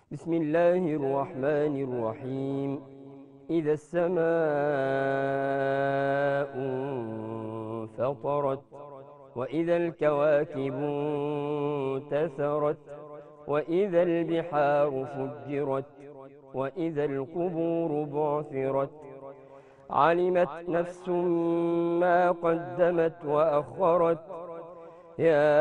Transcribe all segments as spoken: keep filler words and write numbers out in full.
بسم الله الرحمن الرحيم. إذا السماء انفطرت، وإذا الكواكب انتثرت، وإذا البحار فجرت، وإذا القبور بعثرت، علمت نفس ما قدمت وأخرت. يا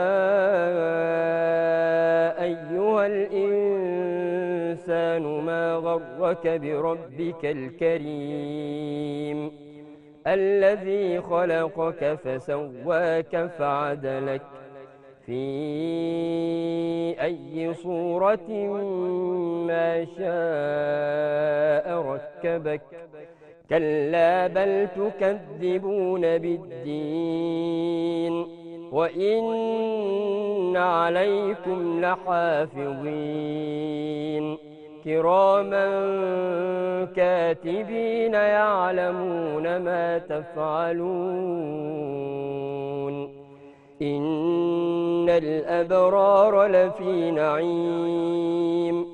أيها الإنسان ما غرك بربك الكريم الذي خلقك فسواك فعدلك في أي صورة ما شاء ركبك. كلا بل تكذبون بالدين، وإن عليكم لحافظين كراما كاتبين يعلمون ما تفعلون. إن الأبرار لفي نعيم،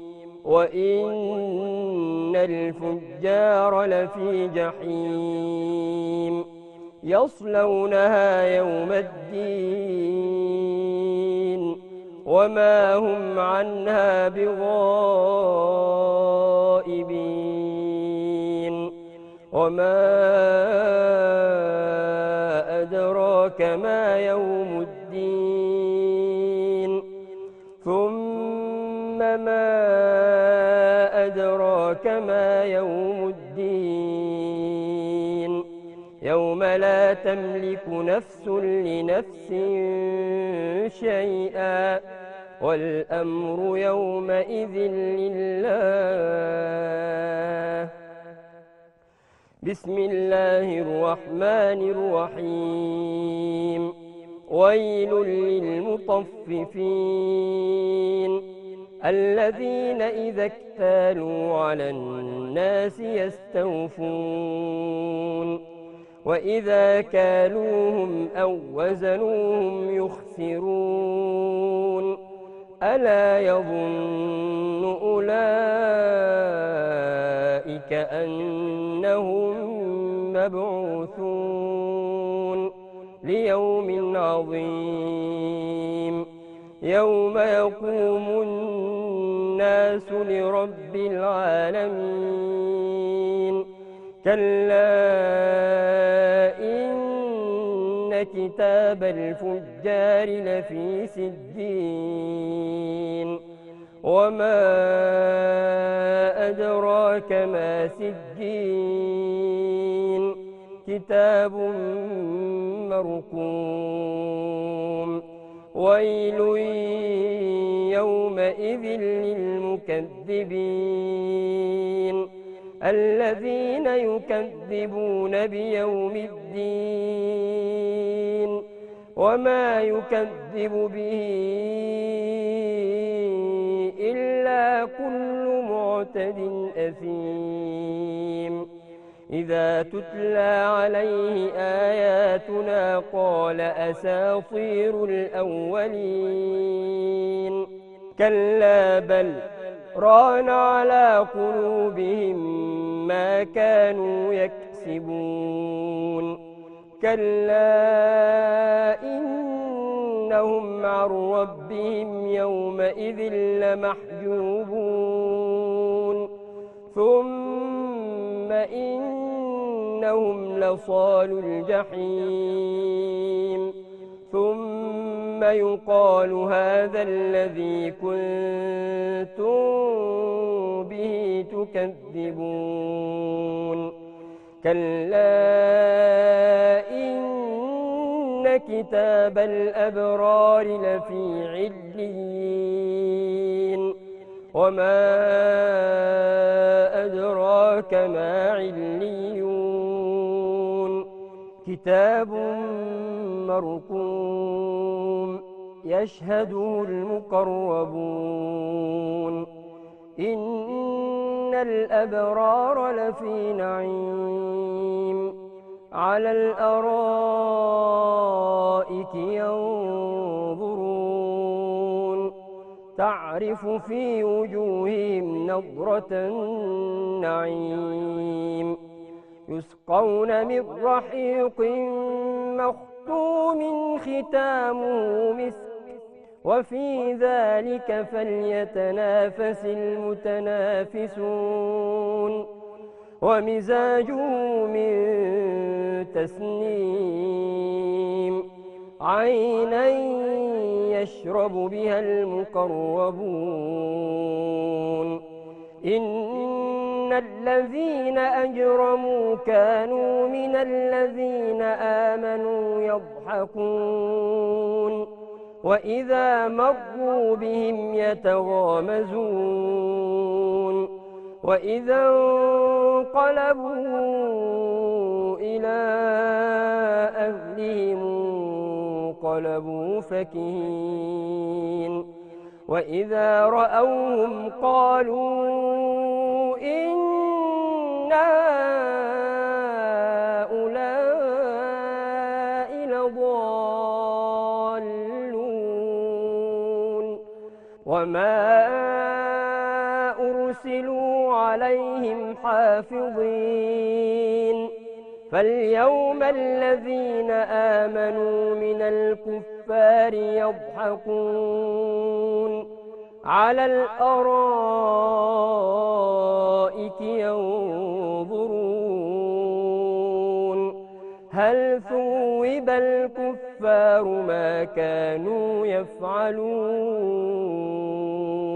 وإن الفجار لفي جحيم، يصلونها يوم الدين وما هم عنها بغائبين. وما أدراك ما يوم الدين، ثم ما أدراك ما يوم الدين. يوم لا تملك نفس لنفس شيئا، والأمر يومئذ لله. بسم الله الرحمن الرحيم. ويل للمطففين الذين إذا اكتالوا على الناس يستوفون، وإذا كالوهم أو وزنوهم يخسرون. ألا يظن أولئك أنهم مبعوثون ليوم عظيم، يوم يقوم الناس لرب العالمين. كلا إن كتاب الفجار لفي سجين، وما أدراك ما سجين. كتاب مرقوم. ويل يومئذ للمكذبين الذين يكذبون بيوم الدين، وما يكذب به إلا كل معتد أثيم. إذا تتلى عليه آياتنا قال أساطير الأولين. كلا بل ران على قلوبهم ما كانوا يكسبون. كلا إنهم عن ربهم يومئذ لمحجوبون. ثم إنهم لصالو الجحيم. ثم يقال هذا الذي كنتم به تكذبون. كلا إن كتاب الأبرار لفي عليين، وما أدراك ما عليون. كتاب مرقوم يشهده المقربون. إن الأبرار لفي نعيم على الأرائك ينظرون تعرف في وجوههم نضرة النعيم يسقون من رحيق مختوم ختامه مسك وفي ذلك فليتنافس المتنافسون ومزاجه من تسنيم عينا يشرب بها المقربون إن الذين أجرموا كانوا من الذين آمنوا يضحكون وإذا مروا بهم يتغامزون وإذا انقلبوا إلى أهلهم انقلبوا فكهين وإذا رأوهم قالوا إن هؤلاء لضالون وما أرسلوا عليهم حافظين فاليوم الذين آمنوا من الكفار يضحكون على الأرائك ينظرون هل ثوب الكفار ما كانوا يفعلون